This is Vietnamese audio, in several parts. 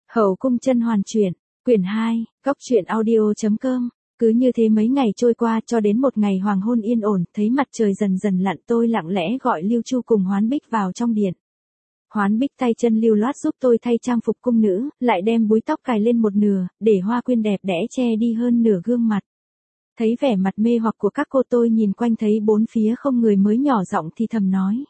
Hậu cung甄hoàn truyện, quyển 2, góc truyện audio.com. Cứ như thế mấy ngày trôi qua cho đến một ngày hoàng hôn yên ổn, thấy mặt trời dần dần lặn, tôi lặng lẽ gọi Lưu Chu cùng Hoán Bích vào trong điện. Hoán Bích tay chân lưu loát giúp tôi thay trang phục cung nữ, lại đem búi tóc cài lên một nửa, để hoa quyên đẹp đẽ che đi hơn nửa gương mặt. Thấy vẻ mặt mê hoặc của các cô, tôi nhìn quanh thấy bốn phía không người mới nhỏ giọng thì thầm nói: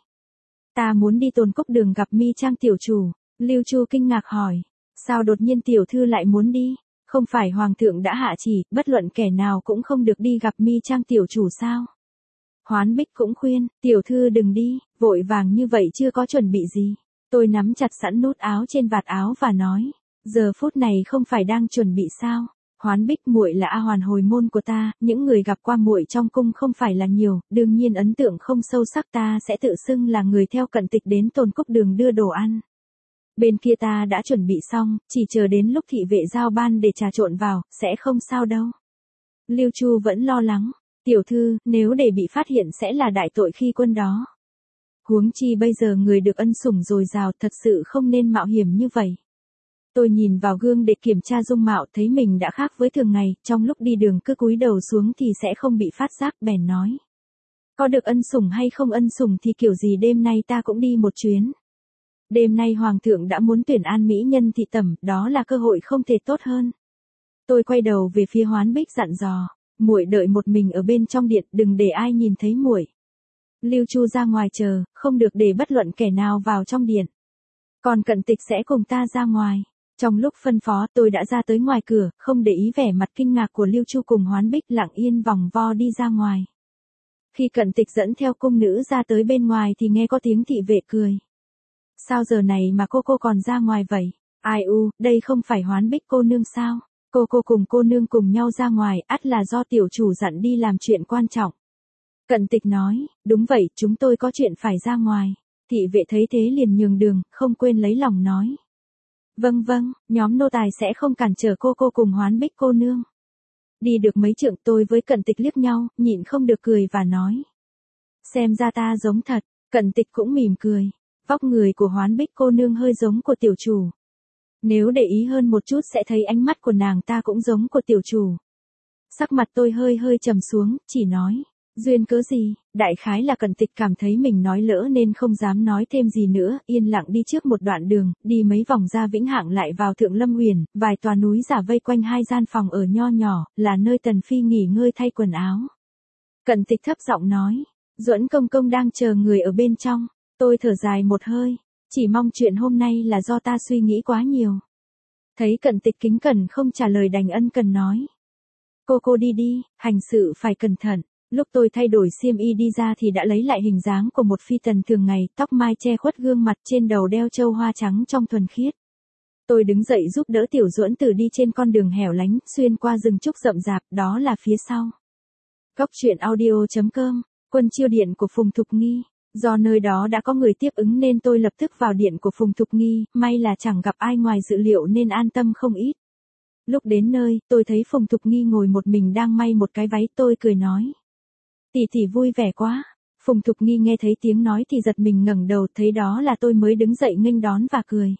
ta muốn đi Tồn Cốc Đường gặp Mi Trang tiểu chủ. Lưu Chu kinh ngạc hỏi: sao đột nhiên tiểu thư lại muốn đi? Không phải hoàng thượng đã hạ chỉ, bất luận kẻ nào cũng không được đi gặp Mi Trang tiểu chủ sao? Hoán Bích cũng khuyên: tiểu thư đừng đi, vội vàng như vậy chưa có chuẩn bị gì. Tôi nắm chặt sẵn nút áo trên vạt áo và nói: giờ phút này không phải đang chuẩn bị sao? Hoán Bích, muội là A Hoàn hồi môn của ta, những người gặp qua muội trong cung không phải là nhiều, đương nhiên ấn tượng không sâu sắc, ta sẽ tự xưng là người theo Cận Tịch đến Tồn Cốc Đường đưa đồ ăn. Bên kia ta đã chuẩn bị xong, chỉ chờ đến lúc thị vệ giao ban để trà trộn vào, sẽ không sao đâu. Lưu Chu vẫn lo lắng: tiểu thư, nếu để bị phát hiện sẽ là đại tội khi quân đó. Huống chi bây giờ người được ân sủng dồi dào, thật sự không nên mạo hiểm như vậy. Tôi nhìn vào gương để kiểm tra dung mạo, thấy mình đã khác với thường ngày, trong lúc đi đường cứ cúi đầu xuống thì sẽ không bị phát giác, bèn nói: có được ân sủng hay không ân sủng thì kiểu gì đêm nay ta cũng đi một chuyến. Đêm nay hoàng thượng đã muốn tuyển an mỹ nhân thị tẩm, đó là cơ hội không thể tốt hơn. Tôi quay đầu về phía Hoán Bích dặn dò: muội đợi một mình ở bên trong điện, đừng để ai nhìn thấy muội. Lưu Chu ra ngoài chờ, không được để bất luận kẻ nào vào trong điện. Còn Cận Tịch sẽ cùng ta ra ngoài. Trong lúc phân phó, tôi đã ra tới ngoài cửa, không để ý vẻ mặt kinh ngạc của Lưu Chu cùng Hoán Bích, lặng yên vòng vo đi ra ngoài. Khi Cận Tịch dẫn theo cung nữ ra tới bên ngoài thì nghe có tiếng thị vệ cười: sao giờ này mà cô còn ra ngoài vậy? Ai u, đây không phải Hoán Bích cô nương sao? Cô cùng cô nương cùng nhau ra ngoài, ắt là do tiểu chủ dặn đi làm chuyện quan trọng. Cận Tịch nói: đúng vậy, chúng tôi có chuyện phải ra ngoài. Thị vệ thấy thế liền nhường đường, không quên lấy lòng nói: vâng, nhóm nô tài sẽ không cản trở cô cùng Hoán Bích cô nương. Đi được mấy trượng, tôi với Cận Tịch liếc nhau, nhịn không được cười và nói: xem ra ta giống thật. Cận Tịch cũng mỉm cười: vóc người của Hoán Bích cô nương hơi giống của tiểu chủ. Nếu để ý hơn một chút sẽ thấy ánh mắt của nàng ta cũng giống của tiểu chủ. Sắc mặt tôi hơi trầm xuống, chỉ nói: duyên cớ gì? Đại khái là Cận Tịch cảm thấy mình nói lỡ nên không dám nói thêm gì nữa, yên lặng đi trước một đoạn đường, đi mấy vòng ra Vĩnh Hạng lại vào Thượng Lâm Uyển, vài tòa núi giả vây quanh hai gian phòng ở nho nhỏ, là nơi Tần Phi nghỉ ngơi thay quần áo. Cận Tịch thấp giọng nói: Duẫn công công đang chờ người ở bên trong. Tôi thở dài một hơi, chỉ mong chuyện hôm nay là do ta suy nghĩ quá nhiều. Thấy Cận Tịch kính cẩn không trả lời đành ân cần nói: cô đi, hành sự phải cẩn thận. Lúc tôi thay đổi xiêm y đi ra thì đã lấy lại hình dáng của một phi tần thường ngày, tóc mai che khuất gương mặt, trên đầu đeo châu hoa trắng trong thuần khiết. Tôi đứng dậy giúp đỡ Tiểu Duẫn Tử đi trên con đường hẻo lánh, xuyên qua rừng trúc rậm rạp, đó là phía sau. Góc truyện audio.com, Quân Chiêu điện của Phùng Thục Nghi. Do nơi đó đã có người tiếp ứng nên tôi lập tức vào điện của Phùng Thục Nghi, may là chẳng gặp ai ngoài dự liệu nên an tâm không ít. Lúc đến nơi, tôi thấy Phùng Thục Nghi ngồi một mình đang may một cái váy, tôi cười nói: tỷ vui vẻ quá. Phùng Thục Nghi nghe thấy tiếng nói thì giật mình ngẩng đầu, thấy đó là tôi mới đứng dậy nghênh đón và cười: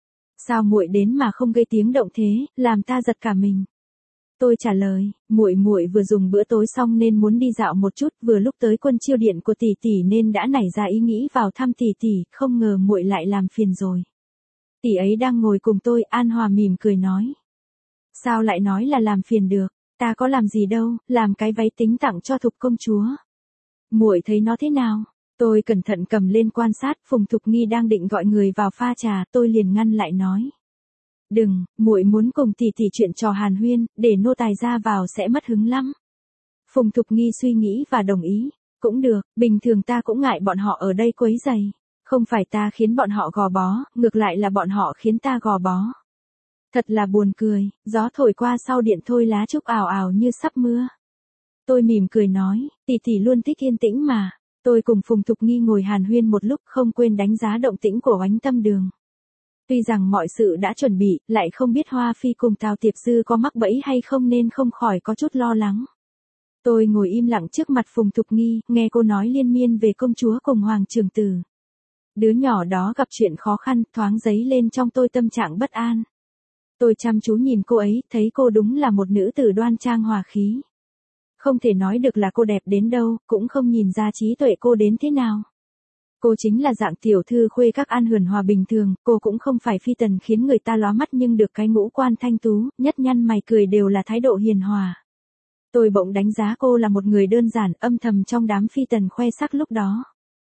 sao muội đến mà không gây tiếng động thế, làm ta giật cả mình. Tôi trả lời: muội vừa dùng bữa tối xong nên muốn đi dạo một chút, vừa lúc tới Quân Chiêu điện của tỷ nên đã nảy ra ý nghĩ vào thăm tỷ, không ngờ muội lại làm phiền rồi. Tỷ ấy đang ngồi cùng tôi. An Hòa mỉm cười nói: sao lại nói là làm phiền được, ta có làm gì đâu, làm cái váy tính tặng cho Thục công chúa. Muội thấy nó thế nào? Tôi cẩn thận cầm lên quan sát, Phùng Thục Nghi đang định gọi người vào pha trà, tôi liền ngăn lại nói: đừng, muội muốn cùng tỷ chuyện trò hàn huyên, để nô tài ra vào sẽ mất hứng lắm. Phùng Thục Nghi suy nghĩ và đồng ý: cũng được, bình thường ta cũng ngại bọn họ ở đây quấy rầy. Không phải ta khiến bọn họ gò bó, ngược lại là bọn họ khiến ta gò bó. Thật là buồn cười, gió thổi qua sau điện thôi lá trúc ào ào như sắp mưa. Tôi mỉm cười nói: tỷ luôn thích yên tĩnh mà. Tôi cùng Phùng Thục Nghi ngồi hàn huyên một lúc, không quên đánh giá động tĩnh của Oánh Tâm Đường. Tuy rằng mọi sự đã chuẩn bị, lại không biết Hoa Phi cùng Tào Tiệp Dư có mắc bẫy hay không nên không khỏi có chút lo lắng. Tôi ngồi im lặng trước mặt Phùng Thục Nghi, nghe cô nói liên miên về công chúa cùng Hoàng Trường Tử. Đứa nhỏ đó gặp chuyện khó khăn, thoáng dấy lên trong tôi tâm trạng bất an. Tôi chăm chú nhìn cô ấy, thấy cô đúng là một nữ tử đoan trang hòa khí. Không thể nói được là cô đẹp đến đâu, cũng không nhìn ra trí tuệ cô đến thế nào. Cô chính là dạng tiểu thư khuê các an huyền hòa bình thường, cô cũng không phải phi tần khiến người ta lóa mắt nhưng được cái ngũ quan thanh tú, nhất nhăn mày cười đều là thái độ hiền hòa. Tôi bỗng đánh giá cô là một người đơn giản, âm thầm trong đám phi tần khoe sắc lúc đó.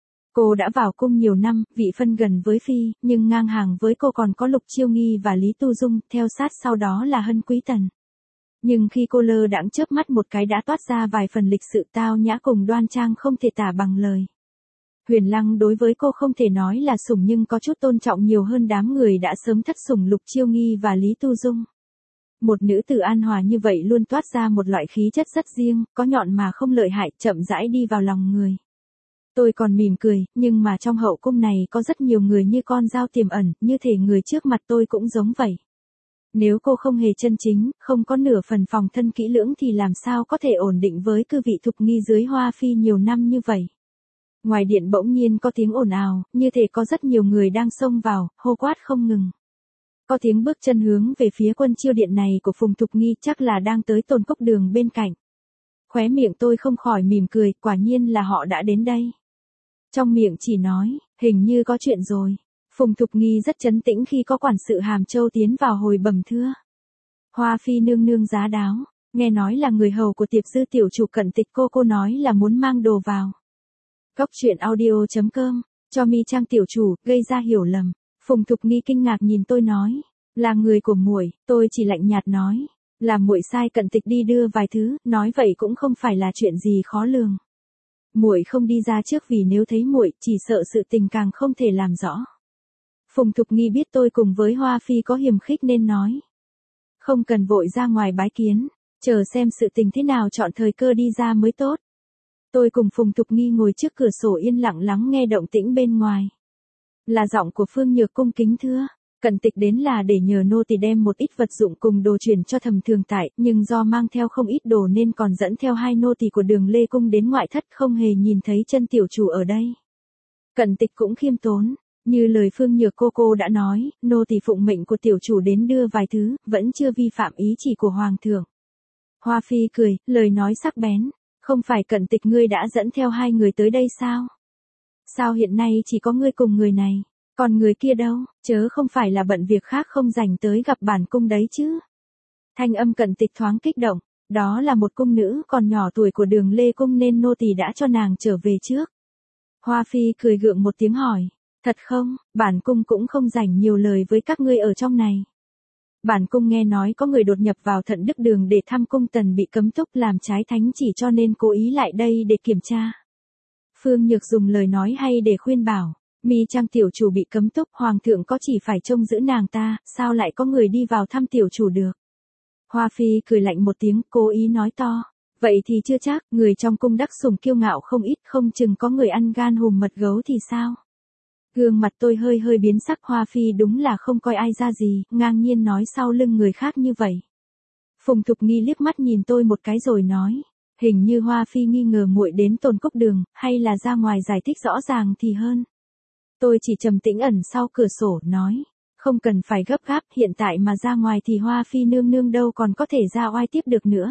Cô đã vào cung nhiều năm, vị phân gần với phi, nhưng ngang hàng với cô còn có Lục Chiêu Nghi và Lý Tu Dung, theo sát sau đó là Hân Quý Tần. Nhưng khi cô lơ đãng chớp mắt một cái đã toát ra vài phần lịch sự tao nhã cùng đoan trang không thể tả bằng lời. Huyền Lăng đối với cô không thể nói là sủng nhưng có chút tôn trọng nhiều hơn đám người đã sớm thất sủng Lục Chiêu Nghi và Lý Tu Dung. Một nữ tử an hòa như vậy luôn toát ra một loại khí chất rất riêng, có nhọn mà không lợi hại, chậm rãi đi vào lòng người. Tôi còn mỉm cười, nhưng mà trong hậu cung này có rất nhiều người như con dao tiềm ẩn, như thể người trước mặt tôi cũng giống vậy. Nếu cô không hề chân chính, không có nửa phần phòng thân kỹ lưỡng thì làm sao có thể ổn định với cư vị thục nghi dưới Hoa Phi nhiều năm như vậy. Ngoài điện bỗng nhiên có tiếng ồn ào, như thể có rất nhiều người đang xông vào, hô quát không ngừng. Có tiếng bước chân hướng về phía quân chiêu điện này của Phùng Thục Nghi chắc là đang tới Tôn Cốc Đường bên cạnh. Khóe miệng tôi không khỏi mỉm cười, quả nhiên là họ đã đến đây. Trong miệng chỉ nói, hình như có chuyện rồi. Phùng Thục Nghi rất trấn tĩnh khi có quản sự Hàm Châu tiến vào hồi bẩm thưa. Hoa Phi nương nương giá đáo, nghe nói là người hầu của Tiệp Dư tiểu chủ Cận Tịch, cô nói là muốn mang đồ vào. Góc truyện audio.com, cho mi trang tiểu chủ, gây ra hiểu lầm. Phùng Thục Nghi kinh ngạc nhìn tôi nói, là người của muội. Tôi chỉ lạnh nhạt nói, là muội sai Cận Tịch đi đưa vài thứ, nói vậy cũng không phải là chuyện gì khó lường. Muội không đi ra trước vì nếu thấy muội, chỉ sợ sự tình càng không thể làm rõ. Phùng Thục Nghi biết tôi cùng với Hoa Phi có hiềm khích nên nói, không cần vội ra ngoài bái kiến, chờ xem sự tình thế nào chọn thời cơ đi ra mới tốt. Tôi cùng Phùng Thục Nghi ngồi trước cửa sổ yên lặng lắng nghe động tĩnh bên ngoài. Là giọng của Phương Nhược cung kính thưa, Cận Tịch đến là để nhờ nô tỳ đem một ít vật dụng cùng đồ chuyển cho Thẩm Thường Tại, nhưng do mang theo không ít đồ nên còn dẫn theo 2 nô tỳ của Đường Lê cung đến ngoại thất, không hề nhìn thấy chân tiểu chủ ở đây. Cận Tịch cũng khiêm tốn, như lời Phương Nhược cô đã nói, nô tỳ phụng mệnh của tiểu chủ đến đưa vài thứ, vẫn chưa vi phạm ý chỉ của hoàng thượng. Hoa Phi cười, lời nói sắc bén, không phải Cận Tịch ngươi đã dẫn theo 2 người tới đây sao? Sao hiện nay chỉ có ngươi cùng người này, còn người kia đâu, chớ không phải là bận việc khác không rảnh tới gặp bản cung đấy chứ? Thanh âm Cận Tịch thoáng kích động, đó là một cung nữ còn nhỏ tuổi của Đường Lê cung nên nô tỳ đã cho nàng trở về trước. Hoa Phi cười gượng một tiếng hỏi, thật không, bản cung cũng không rảnh nhiều lời với các ngươi ở trong này. Bản cung nghe nói có người đột nhập vào Thận Đức Đường để thăm cung tần bị cấm túc làm trái thánh chỉ cho nên cố ý lại đây để kiểm tra. Phương Nhược dùng lời nói hay để khuyên bảo, mi trang tiểu chủ bị cấm túc, hoàng thượng có chỉ phải trông giữ nàng ta, sao lại có người đi vào thăm tiểu chủ được. Hoa Phi cười lạnh một tiếng, cố ý nói to, vậy thì chưa chắc, người trong cung đắc sủng kiêu ngạo không ít, không chừng có người ăn gan hùm mật gấu thì sao. Gương mặt tôi hơi biến sắc, Hoa Phi đúng là không coi ai ra gì, ngang nhiên nói sau lưng người khác như vậy. Phùng Thục Nghi liếc mắt nhìn tôi một cái rồi nói, hình như Hoa Phi nghi ngờ muội đến Tôn Cốc Đường, hay là ra ngoài giải thích rõ ràng thì hơn. Tôi chỉ trầm tĩnh ẩn sau cửa sổ, nói, không cần phải gấp gáp, hiện tại mà ra ngoài thì Hoa Phi nương nương đâu còn có thể ra oai tiếp được nữa.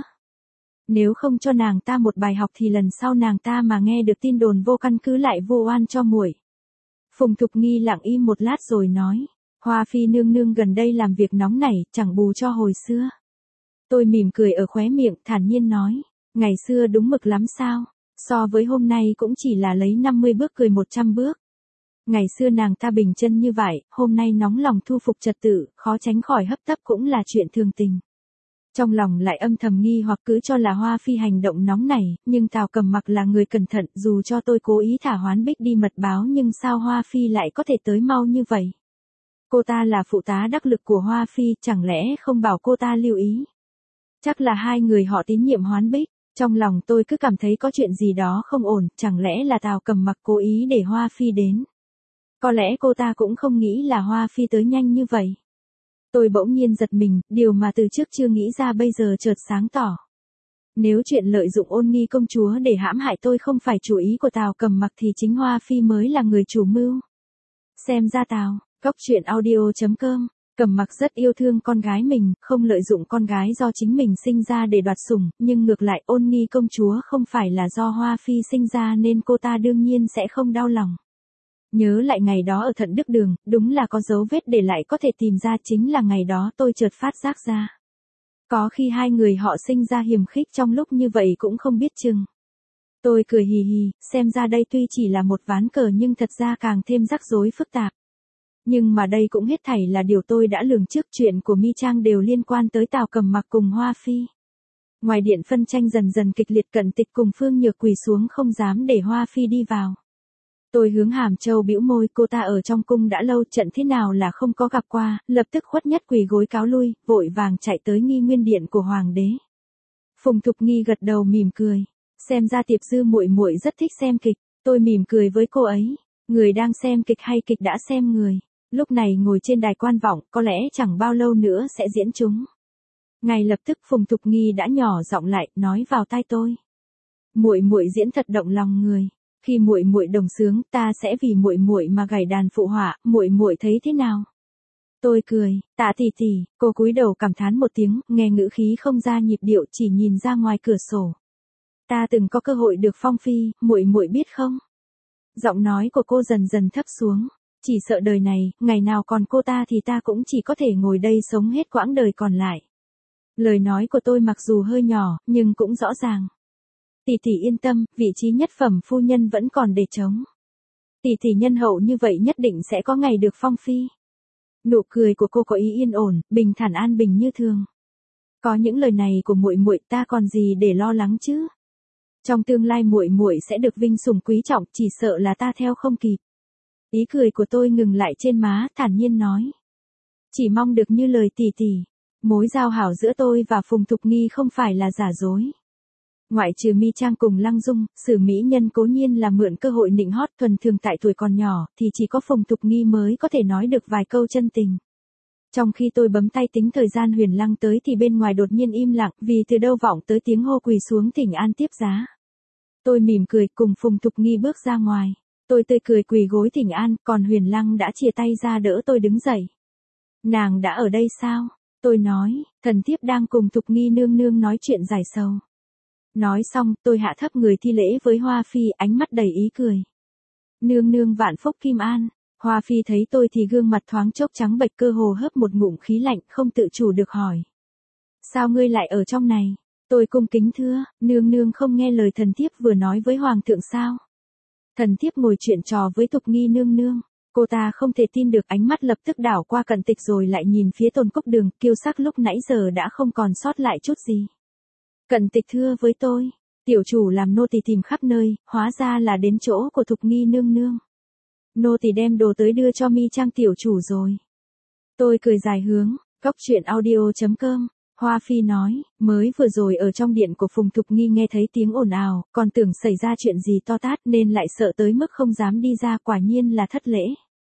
Nếu không cho nàng ta một bài học thì lần sau nàng ta mà nghe được tin đồn vô căn cứ lại vu oan cho muội. Phùng Thục Nghi lặng im một lát rồi nói, Hoa Phi nương nương gần đây làm việc nóng nảy, chẳng bù cho hồi xưa. Tôi mỉm cười ở khóe miệng, thản nhiên nói, ngày xưa đúng mực lắm sao, so với hôm nay cũng chỉ là lấy 50 bước cười 100 bước. Ngày xưa nàng ta bình chân như vậy, hôm nay nóng lòng thu phục trật tự, khó tránh khỏi hấp tấp cũng là chuyện thường tình. Trong lòng lại âm thầm nghi hoặc cứ cho là Hoa Phi hành động nóng này, nhưng Tào Cầm Mặc là người cẩn thận, dù cho tôi cố ý thả Hoán Bích đi mật báo nhưng sao Hoa Phi lại có thể tới mau như vậy. Cô ta là phụ tá đắc lực của Hoa Phi, chẳng lẽ không bảo cô ta lưu ý. Chắc là 2 người họ tín nhiệm Hoán Bích, trong lòng tôi cứ cảm thấy có chuyện gì đó không ổn, chẳng lẽ là Tào Cầm Mặc cố ý để Hoa Phi đến. Có lẽ cô ta cũng không nghĩ là Hoa Phi tới nhanh như vậy. Tôi bỗng nhiên giật mình, điều mà từ trước chưa nghĩ ra bây giờ chợt sáng tỏ. Nếu chuyện lợi dụng Ôn Nghi công chúa để hãm hại tôi không phải chủ ý của Tào Cầm Mặc thì chính Hoa Phi mới là người chủ mưu. Xem ra Tào, góc truyện audio.com Cẩm Mặc rất yêu thương con gái mình, không lợi dụng con gái do chính mình sinh ra để đoạt sủng, nhưng ngược lại Ôn Nghi công chúa không phải là do Hoa Phi sinh ra nên cô ta đương nhiên sẽ không đau lòng. Nhớ lại ngày đó ở Thận Đức Đường, đúng là có dấu vết để lại có thể tìm ra, chính là ngày đó tôi chợt phát giác ra. Có khi hai người họ sinh ra hiềm khích trong lúc như vậy cũng không biết chừng. Tôi cười hì hì, xem ra đây tuy chỉ là một ván cờ nhưng thật ra càng thêm rắc rối phức tạp. Nhưng mà đây cũng hết thảy là điều tôi đã lường trước, chuyện của Mi Trang đều liên quan tới Tào Cẩm Mặc cùng Hoa Phi. Ngoài điện phân tranh dần dần kịch liệt, Cận Tịch cùng Phương Nhược quỳ xuống không dám để Hoa Phi đi vào. Tôi hướng Hàm Châu bĩu môi, cô ta ở trong cung đã lâu, trận thế nào là không có gặp qua, lập tức khuất nhất quỳ gối cáo lui, vội vàng chạy tới Nghi Nguyên điện của hoàng đế. Phùng Thục Nghi gật đầu mỉm cười, xem ra Tiệp Dư muội muội rất thích xem kịch. Tôi mỉm cười với cô ấy, người đang xem kịch hay kịch đã xem người. Lúc này ngồi trên đài quan vọng, có lẽ chẳng bao lâu nữa sẽ diễn chúng. Ngay lập tức Phùng Thục Nghi đã nhỏ giọng lại, nói vào tai tôi. Muội muội diễn thật động lòng người. Khi muội muội đồng sướng, ta sẽ vì muội muội mà gảy đàn phụ họa, muội muội thấy thế nào? Tôi cười, Tạ tỷ tỷ. Cô cúi đầu cảm thán một tiếng, nghe ngữ khí không ra nhịp điệu, chỉ nhìn ra ngoài cửa sổ. Ta từng có cơ hội được phong phi, muội muội biết không? Giọng nói của cô dần dần thấp xuống. Chỉ sợ đời này, ngày nào còn cô ta thì ta cũng chỉ có thể ngồi đây sống hết quãng đời còn lại. Lời nói của tôi mặc dù hơi nhỏ, nhưng cũng rõ ràng. Tỷ tỷ yên tâm, vị trí nhất phẩm phu nhân vẫn còn để trống. Tỷ tỷ nhân hậu như vậy nhất định sẽ có ngày được phong phi. Nụ cười của cô có ý yên ổn, bình thản an bình như thường. Có những lời này của muội muội, ta còn gì để lo lắng chứ? Trong tương lai muội muội sẽ được vinh sủng quý trọng, chỉ sợ là ta theo không kịp. Ý cười của tôi ngừng lại trên má, thản nhiên nói. Chỉ mong được như lời tỷ tỷ. Mối giao hảo giữa tôi và Phùng Thục Nghi không phải là giả dối. Ngoại trừ Mi Trang cùng Lăng Dung, Sử mỹ nhân cố nhiên là mượn cơ hội nịnh hót thuần thường tại tuổi còn nhỏ, thì chỉ có Phùng Thục Nghi mới có thể nói được vài câu chân tình. Trong khi tôi bấm tay tính thời gian Huyền Lăng tới thì bên ngoài đột nhiên im lặng, vì từ đâu vọng tới tiếng hô quỳ xuống thỉnh an tiếp giá. Tôi mỉm cười cùng Phùng Thục Nghi bước ra ngoài. Tôi tươi cười quỳ gối thỉnh an, còn Huyền Lăng đã chìa tay ra đỡ tôi đứng dậy. Nàng đã ở đây sao? Tôi nói, thần thiếp đang cùng Thục Nghi nương nương nói chuyện giải sầu. Nói xong, tôi hạ thấp người thi lễ với Hoa Phi, ánh mắt đầy ý cười. Nương nương vạn phúc kim an. Hoa Phi thấy tôi thì gương mặt thoáng chốc trắng bệch, cơ hồ hớp một ngụm khí lạnh, không tự chủ được hỏi. Sao ngươi lại ở trong này? Tôi cung kính thưa, nương nương không nghe lời thần thiếp vừa nói với hoàng thượng sao? Thần thiếp ngồi chuyện trò với Thục Nghi nương nương. Cô ta không thể tin được, ánh mắt lập tức đảo qua Cận Tịch rồi lại nhìn phía Tôn Cốc Đường, kiêu sắc lúc nãy giờ đã không còn sót lại chút gì. Cận Tịch thưa với tôi, tiểu chủ làm nô tỳ tìm khắp nơi, hóa ra là đến chỗ của Thục Nghi nương nương. Nô tỳ đem đồ tới đưa cho Mi Trang tiểu chủ rồi. Tôi cười dài hướng, góc truyện audio.com. Hoa Phi nói, mới vừa rồi ở trong điện của Phùng Thục Nghi nghe thấy tiếng ồn ào, còn tưởng xảy ra chuyện gì to tát nên lại sợ tới mức không dám đi ra, quả nhiên là thất lễ.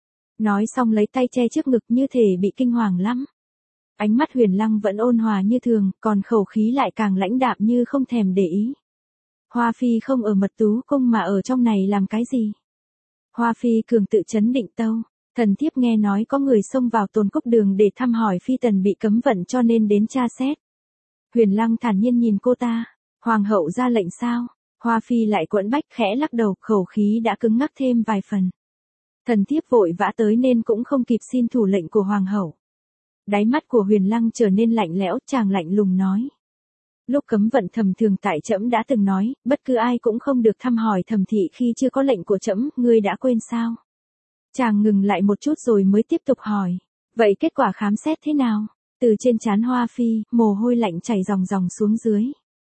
Nói xong lấy tay che trước ngực như thể bị kinh hoàng lắm. Ánh mắt Huyền Lăng vẫn ôn hòa như thường, còn khẩu khí lại càng lãnh đạm như không thèm để ý. Hoa Phi không ở Mật Tú Cung mà ở trong này làm cái gì? Hoa Phi cường tự chấn định tâu. Thần thiếp nghe nói có người xông vào Tôn Cốc Đường để thăm hỏi phi tần bị cấm vận cho nên đến tra xét. Huyền Lăng thản nhiên nhìn cô ta. Hoàng hậu ra lệnh sao? Hoa Phi lại quẫn bách khẽ lắc đầu, khẩu khí đã cứng ngắc thêm vài phần. Thần thiếp vội vã tới nên cũng không kịp xin thủ lệnh của hoàng hậu. Đáy mắt của Huyền Lăng trở nên lạnh lẽo, chàng lạnh lùng nói. Lúc cấm vận thầm thường tại trẫm đã từng nói, bất cứ ai cũng không được thăm hỏi thẩm thị khi chưa có lệnh của trẫm, ngươi đã quên sao? Chàng ngừng lại một chút rồi mới tiếp tục hỏi. Vậy kết quả khám xét thế nào? Từ trên trán Hoa Phi, mồ hôi lạnh chảy ròng ròng xuống dưới.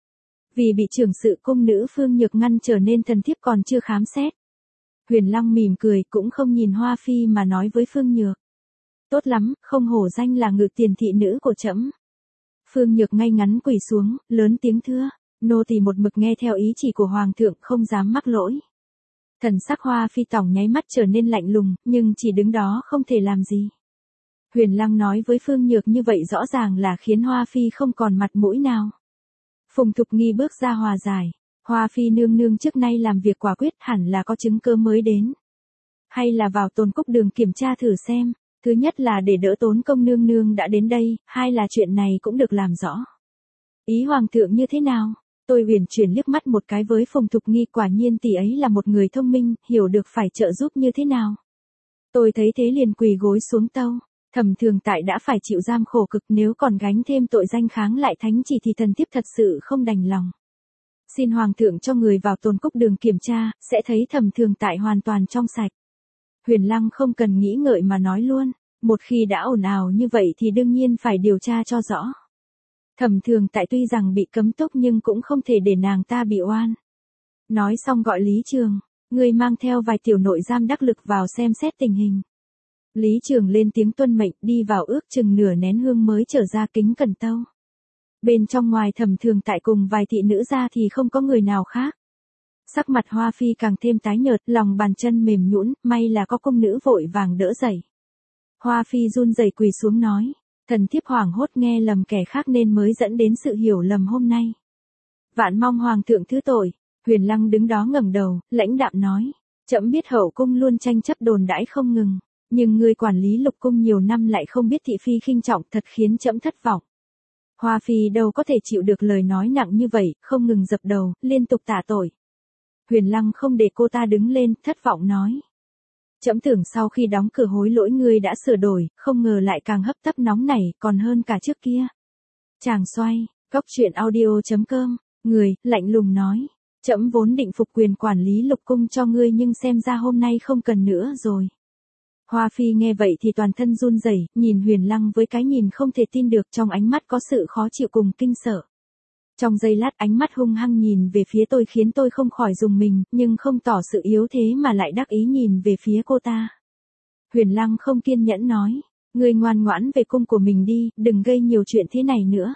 Vì bị trưởng sự cung nữ Phương Nhược ngăn trở nên thần thiếp còn chưa khám xét. Huyền Lăng mỉm cười, cũng không nhìn Hoa Phi mà nói với Phương Nhược. Tốt lắm, không hổ danh là ngự tiền thị nữ của trẫm. Phương Nhược ngay ngắn quỳ xuống, lớn tiếng thưa. Nô tỳ một mực nghe theo ý chỉ của hoàng thượng, không dám mắc lỗi. Thần sắc Hoa Phi tỏng nháy mắt trở nên lạnh lùng, nhưng chỉ đứng đó không thể làm gì. Huyền Lăng nói với Phương Nhược như vậy rõ ràng là khiến Hoa Phi không còn mặt mũi nào. Phùng Thục Nghi bước ra hòa giải. Hoa Phi nương nương trước nay làm việc quả quyết, hẳn là có chứng cơ mới đến. Hay là vào Tôn Cốc Đường kiểm tra thử xem. Thứ nhất là để đỡ tốn công nương nương đã đến đây, hai là chuyện này cũng được làm rõ. Ý hoàng thượng như thế nào? Tôi huyền chuyển liếc mắt một cái với Phùng Thục Nghi, quả nhiên tỷ ấy là một người thông minh, hiểu được phải trợ giúp như thế nào. Tôi thấy thế liền quỳ gối xuống tâu. Thẩm Thường Tại đã phải chịu giam khổ cực, nếu còn gánh thêm tội danh kháng lại thánh chỉ thì thần thiếp thật sự không đành lòng. Xin hoàng thượng cho người vào Tồn Cúc Đường kiểm tra, sẽ thấy Thẩm Thường Tại hoàn toàn trong sạch. Huyền Lăng không cần nghĩ ngợi mà nói luôn, một khi đã ồn ào như vậy thì đương nhiên phải điều tra cho rõ. Thẩm Thường Tại tuy rằng bị cấm túc nhưng cũng không thể để nàng ta bị oan. Nói xong gọi Lý Trường, người mang theo vài tiểu nội giam đắc lực vào xem xét tình hình. Lý Trường lên tiếng tuân mệnh, đi vào ước chừng nửa nén hương mới trở ra kính cẩn tâu. Bên trong ngoài Thẩm Thường Tại cùng vài thị nữ ra thì không có người nào khác. Sắc mặt Hoa Phi càng thêm tái nhợt, lòng bàn chân mềm nhũn, may là có cung nữ vội vàng đỡ dậy. Hoa Phi run rẩy quỳ xuống nói, thần thiếp hoảng hốt nghe lầm kẻ khác nên mới dẫn đến sự hiểu lầm hôm nay. Vạn mong hoàng thượng thứ tội. Huyền Lăng đứng đó ngẩng đầu, lãnh đạm nói, trẫm biết hậu cung luôn tranh chấp đồn đãi không ngừng, nhưng người quản lý lục cung nhiều năm lại không biết thị phi khinh trọng, thật khiến trẫm thất vọng. Hoa Phi đâu có thể chịu được lời nói nặng như vậy, không ngừng dập đầu, liên tục tạ tội. Huyền Lăng không để cô ta đứng lên, thất vọng nói. Trẫm tưởng sau khi đóng cửa hối lỗi ngươi đã sửa đổi, không ngờ lại càng hấp tấp nóng nảy, còn hơn cả trước kia. Chàng xoay, góc truyện audio.com, người, lạnh lùng nói. Trẫm vốn định phục quyền quản lý lục cung cho ngươi nhưng xem ra hôm nay không cần nữa rồi. Hoa Phi nghe vậy thì toàn thân run rẩy, nhìn Huyền Lăng với cái nhìn không thể tin được, trong ánh mắt có sự khó chịu cùng kinh sợ. Trong giây lát ánh mắt hung hăng nhìn về phía tôi khiến tôi không khỏi rùng mình, nhưng không tỏ sự yếu thế mà lại đắc ý nhìn về phía cô ta. Huyền Lăng không kiên nhẫn nói, ngươi ngoan ngoãn về cung của mình đi, đừng gây nhiều chuyện thế này nữa.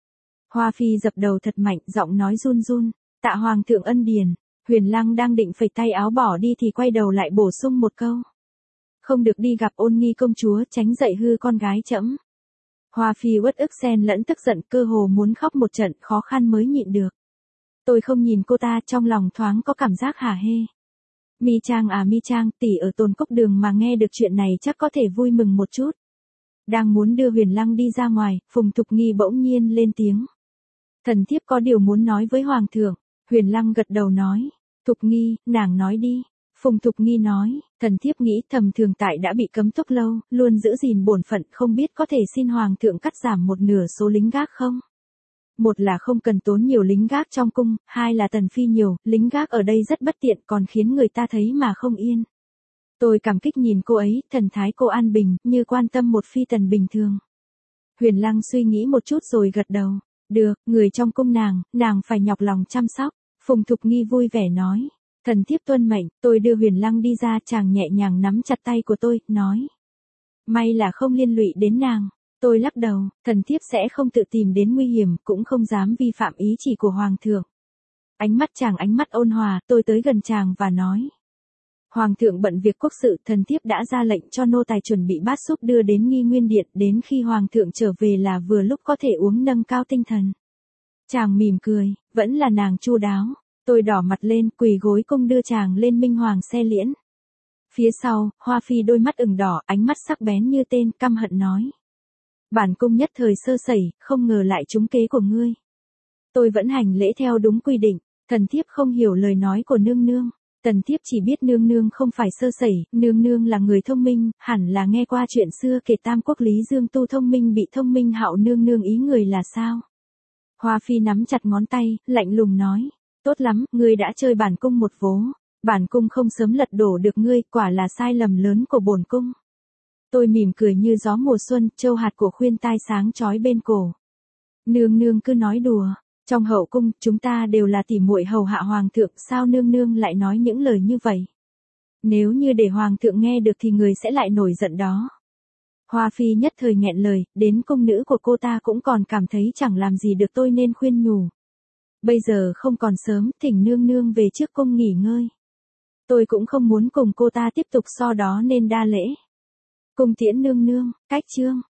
Hoa Phi dập đầu thật mạnh, giọng nói run run, tạ hoàng thượng ân điền. Huyền Lăng đang định phẩy tay áo bỏ đi thì quay đầu lại bổ sung một câu. Không được đi gặp Ôn Nghi công chúa, tránh dậy hư con gái trẫm. Hoa Phi uất ức xen lẫn tức giận, cơ hồ muốn khóc một trận, khó khăn mới nhịn được. Tôi không nhìn cô ta, trong lòng thoáng có cảm giác hả hê. Mi Trang à Mi Trang, tỷ ở Tồn Cúc Đường mà nghe được chuyện này chắc có thể vui mừng một chút. Đang muốn đưa Huyền Lăng đi ra ngoài, Phùng Thục Nghi bỗng nhiên lên tiếng. Thần thiếp có điều muốn nói với hoàng thượng. Huyền Lăng gật đầu nói. Thục Nghi, nàng nói đi. Phùng Thục Nghi nói, thần thiếp nghĩ Thẩm Thường Tại đã bị cấm túc lâu, luôn giữ gìn bổn phận, không biết có thể xin hoàng thượng cắt giảm một nửa số lính gác không? Một là không cần tốn nhiều lính gác trong cung, hai là tần phi nhiều, lính gác ở đây rất bất tiện còn khiến người ta thấy mà không yên. Tôi cảm kích nhìn cô ấy, thần thái cô an bình, như quan tâm một phi tần bình thường. Huyền Lăng suy nghĩ một chút rồi gật đầu. Được, người trong cung nàng phải nhọc lòng chăm sóc. Phùng Thục Nghi vui vẻ nói. Thần thiếp tuân mệnh, tôi đưa Huyền Lăng đi ra, chàng nhẹ nhàng nắm chặt tay của tôi, nói. May là không liên lụy đến nàng. Tôi lắc đầu, thần thiếp sẽ không tự tìm đến nguy hiểm, cũng không dám vi phạm ý chỉ của hoàng thượng. Ánh mắt chàng ánh mắt ôn hòa, tôi tới gần chàng và nói. Hoàng thượng bận việc quốc sự, thần thiếp đã ra lệnh cho nô tài chuẩn bị bát súp đưa đến Nghi Nguyên Điện, đến khi hoàng thượng trở về là vừa lúc có thể uống nâng cao tinh thần. Chàng mỉm cười, vẫn là nàng chu đáo. Tôi đỏ mặt lên, quỳ gối cung đưa chàng lên minh hoàng xe liễn. Phía sau, Hoa Phi đôi mắt ửng đỏ, ánh mắt sắc bén như tên, căm hận nói. Bản cung nhất thời sơ sẩy, không ngờ lại trúng kế của ngươi. Tôi vẫn hành lễ theo đúng quy định, thần thiếp không hiểu lời nói của nương nương. Thần thiếp chỉ biết nương nương không phải sơ sẩy, nương nương là người thông minh, hẳn là nghe qua chuyện xưa kể Tam Quốc Lý Dương Tu thông minh bị thông minh hạo nương nương ý người là sao. Hoa Phi nắm chặt ngón tay, lạnh lùng nói. Tốt lắm, ngươi đã chơi bản cung một vố. Bản cung không sớm lật đổ được ngươi, quả là sai lầm lớn của bổn cung. Tôi mỉm cười như gió mùa xuân, châu hạt của khuyên tai sáng chói bên cổ. Nương nương cứ nói đùa, trong hậu cung, chúng ta đều là tỉ muội hầu hạ hoàng thượng, sao nương nương lại nói những lời như vậy? Nếu như để hoàng thượng nghe được thì người sẽ lại nổi giận đó. Hoa Phi nhất thời nghẹn lời, đến cung nữ của cô ta cũng còn cảm thấy chẳng làm gì được tôi nên khuyên nhủ. Bây giờ không còn sớm, thỉnh nương nương về trước cung nghỉ ngơi. Tôi cũng không muốn cùng cô ta tiếp tục so đó nên đa lễ. Cung tiễn nương nương, cách chương.